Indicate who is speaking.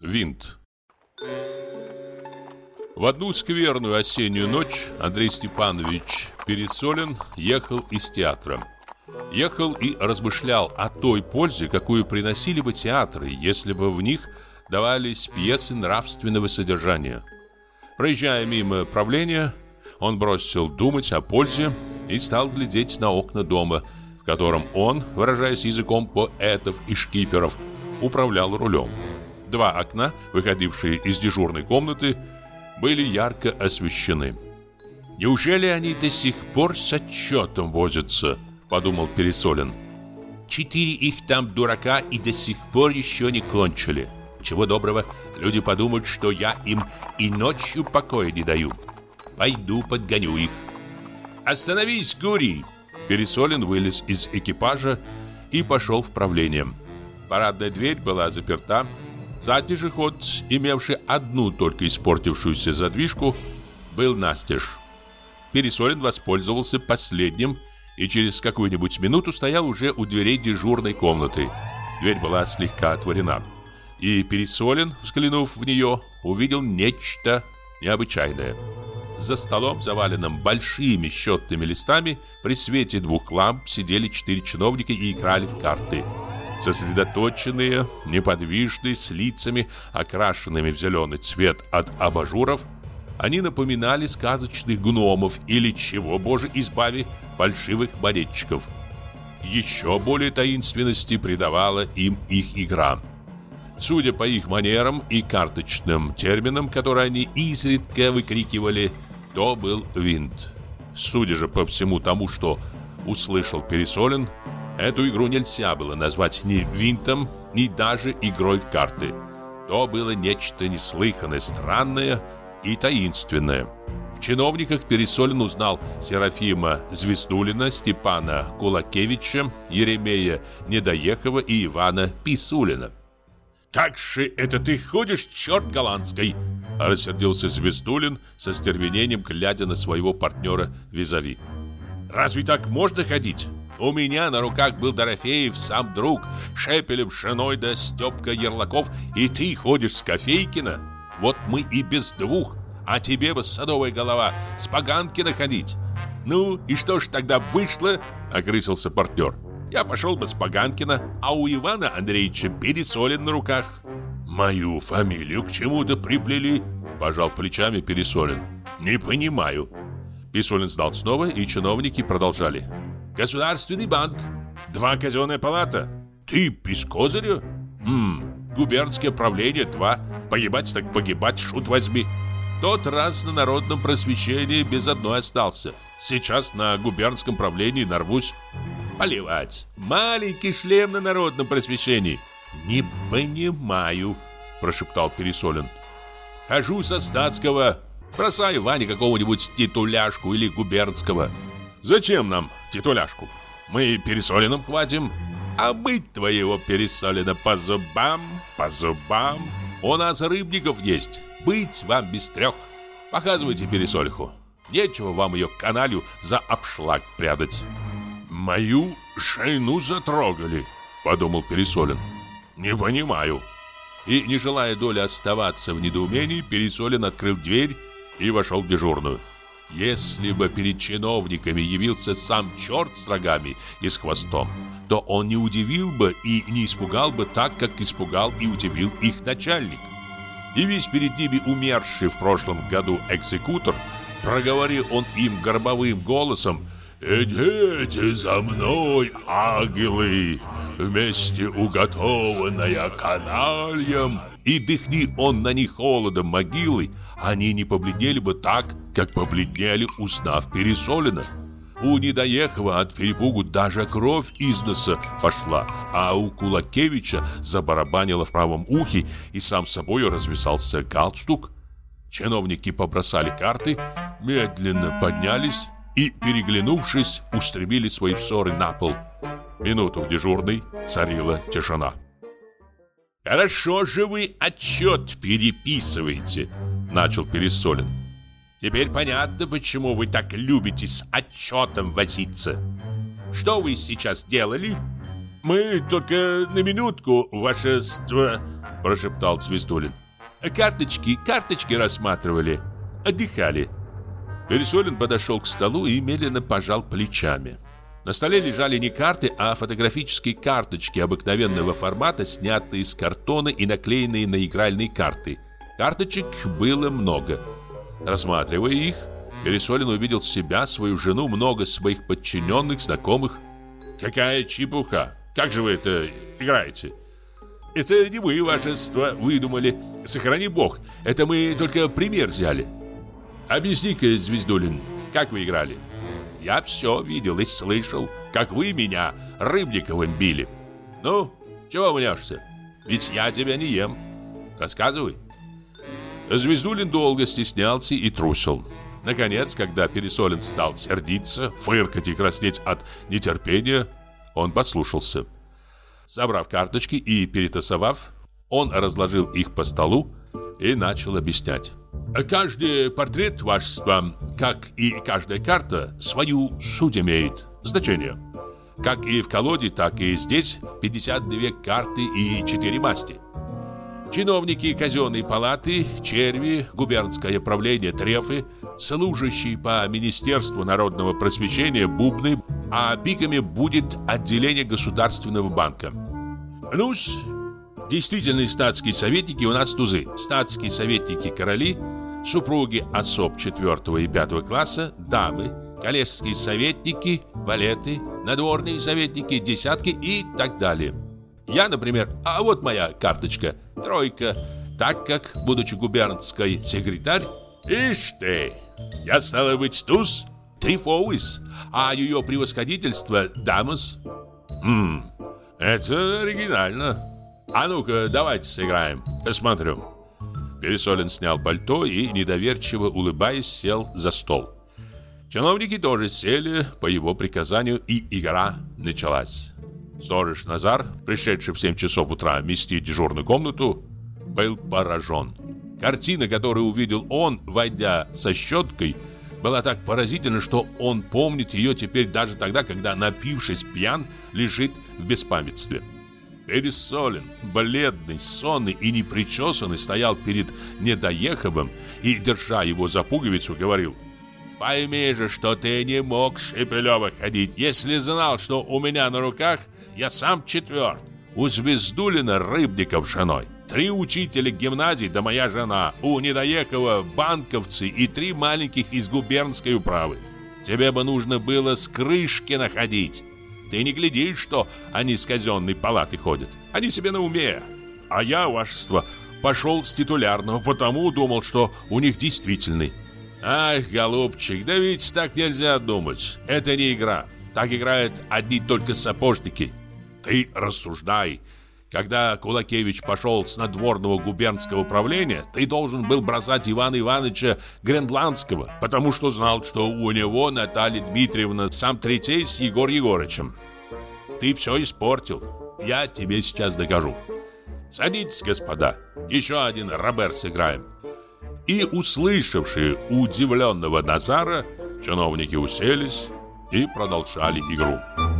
Speaker 1: Винт. В одну скверную осеннюю ночь Андрей Степанович Пересолин ехал из театра. Ехал и размышлял о той пользе, какую приносили бы театры, если бы в них давались пьесы нравственного содержания. Проезжая мимо правления, он бросил думать о пользе и стал глядеть на окна дома, в котором он, выражаясь языком поэтов и шкиперов, управлял рулем. Два окна, выходившие из дежурной комнаты, были ярко освещены. «Неужели они до сих пор с отчетом возятся?» – подумал Пересолин. 4 их там дурака и до сих пор еще не кончили. Чего доброго, люди подумают, что я им и ночью покоя не даю. Пойду подгоню их. «Остановись, Гурий!» Пересолин вылез из экипажа и пошел в правление. Парадная дверь была заперта. Задний же ход, имевший одну только испортившуюся задвижку, был настежь. Пересолин воспользовался последним и через какую-нибудь минуту стоял уже у дверей дежурной комнаты. Дверь была слегка отворена. И Пересолин, взглянув в нее, увидел нечто необычайное. За столом, заваленным большими счетными листами, при свете 2 ламп сидели 4 чиновника и играли в карты. Сосредоточенные, неподвижные, с лицами, окрашенными в зеленый цвет от абажуров, они напоминали сказочных гномов или, чего, Боже избави, фальшивых монетчиков. Еще более таинственности придавала им их игра. Судя по их манерам и карточным терминам, которые они изредка выкрикивали, то был винт. Судя же по всему тому, что услышал Пересолин, эту игру нельзя было назвать ни винтом, ни даже игрой в карты. То было нечто неслыханное, странное и таинственное. В чиновниках Пересолин узнал Серафима Звездулина, Степана Кулакевича, Еремея Недоехова и Ивана Писулина. «Как же это ты ходишь, черт голландский!» — рассердился Звездулин со стервенением, глядя на своего партнера визави. «Разве так можно ходить? У меня на руках был Дорофеев, сам друг, Шепелев, Женой да Степка Ярлаков, и ты ходишь с Кофейкина? Вот мы и без 2, а тебе бы, садовая голова, с Поганкина ходить. Ну, и что ж тогда вышло?» — окрысился партнер. «Я пошел бы с Поганкина, а у Ивана Андреевича Пересолин на руках». «Мою фамилию к чему-то приплели?» — пожал плечами Пересолин. «Не понимаю». Пересолин сдал снова, и чиновники продолжали. «Государственный банк, 2 казенная палата. Ты без козыря? Губернское правление 2. Погибать так погибать, шут возьми. Тот раз на народном просвещении без одной остался. Сейчас на губернском правлении нарвусь. Поливать. Маленький шлем на народном просвещении». «Не понимаю», — прошептал Пересолин. «Хожу со статского. Бросаю Ване какого-нибудь титуляшку или губернского». «Зачем нам титуляшку? Мы Пересолиным хватим». «А мы твоего Пересолина по зубам, по зубам. У нас рыбников есть. Быть вам без 3. Показывайте Пересолиху. Нечего вам ее каналью за обшлаг прядать». «Мою жену затрогали», — подумал Пересолин. «Не понимаю». И, не желая доли оставаться в недоумении, Пересолин открыл дверь и вошел в дежурную. Если бы перед чиновниками явился сам черт с рогами и с хвостом, то он не удивил бы и не испугал бы так, как испугал и удивил их начальник. И весь перед ними умерший в прошлом году экзекутор, проговорил он им гробовым голосом: «Идите за мной, ангелы, вместе уготованная канальем». И дыхни он на них холодом могилы, они не побледнели бы так, как побледнели, узнав Пересолина. У Недоехова от перепугу даже кровь из носа пошла, а у Кулакевича забарабанило в правом ухе, и сам собою развисался галстук. Чиновники побросали карты, медленно поднялись и, переглянувшись, устремили свои взоры на пол. Минуту в дежурной царила тишина. «Хорошо же вы отчет переписываете», — начал Пересолин. «Теперь понятно, почему вы так любите с отчетом возиться. Что вы сейчас делали?» «Мы только на минутку, вашество», прошептал Звездулин. Карточки рассматривали, отдыхали. Пересолин подошел к столу и медленно пожал плечами. На столе лежали не карты, а фотографические карточки обыкновенного формата, снятые из картона и наклеенные на игральные карты. Карточек было много. Рассматривая их, Пересолин увидел себя, свою жену, много своих подчиненных, знакомых. «Какая чепуха! Как же вы это играете?» «Это не вы, вашество, выдумали. Сохрани бог, это мы только пример взяли». «Объясни-ка, Звездулин, как вы играли?» «Я все видел и слышал, как вы меня Рыбниковым били. Ну, чего мнешься? Ведь я тебя не ем. Рассказывай». Звездулин долго стеснялся и трусил. Наконец, когда Пересолин стал сердиться, фыркать и краснеть от нетерпения, он послушался. Собрав карточки и перетасовав, он разложил их по столу и начал объяснять. «Каждый портрет вашества, как и каждая карта, свою суть имеет, значение. Как и в колоде, так и здесь 52 карты и 4 масти. Чиновники казенной палаты, черви, губернское правление, трефы, служащие по Министерству народного просвещения, бубны, а пиками будет отделение Государственного банка. Ну-с, действительные статские советники у нас тузы. Статские советники короли, супруги особ 4 и 5 класса, дамы, коллежские советники, валеты, надворные советники, десятки и так далее. Я, например, а вот моя карточка, тройка, так как, будучи губернской секретарь, ишь ты, я стала быть туз, трифоуис, а ее превосходительство дамас. Это оригинально. А ну-ка, давайте сыграем, посмотрю. Пересолин снял пальто и, недоверчиво улыбаясь, сел за стол. Чиновники тоже сели по его приказанию, и игра началась. Сторож Назар, пришедший в 7 часов утра мести дежурную комнату, был поражен. Картина, которую увидел он, войдя со щеткой, была так поразительна, что он помнит ее теперь даже тогда, когда, напившись пьян, лежит в беспамятстве. Пересолин, бледный, сонный и непричесанный, стоял перед Недоеховым и, держа его за пуговицу, говорил: «Пойми же, что ты не мог, Шепелева, ходить, если знал, что у меня на руках я сам четверт. У Звездулина Рыбников с женой, 3 учителя гимназии да моя жена, у Недоехова банковцы и 3 маленьких из губернской управы. Тебе бы нужно было с крышки находить. Ты не глядишь, что они с казенной палаты ходят. Они себе на уме. А я, вашество, пошел с титулярного, потому думал, что у них действительный». «Ах, голубчик, да ведь так нельзя думать. Это не игра. Так играют одни только сапожники. Ты рассуждай. Когда Кулакевич пошел с надворного губернского управления, ты должен был бросать Ивана Ивановича Гренландского, потому что знал, что у него Наталья Дмитриевна сам третей с Егор Егорычем. Ты все испортил. Я тебе сейчас докажу. Садитесь, господа. Еще один Робер сыграем». И, услышавшие удивленного Назара, чиновники уселись и продолжали игру.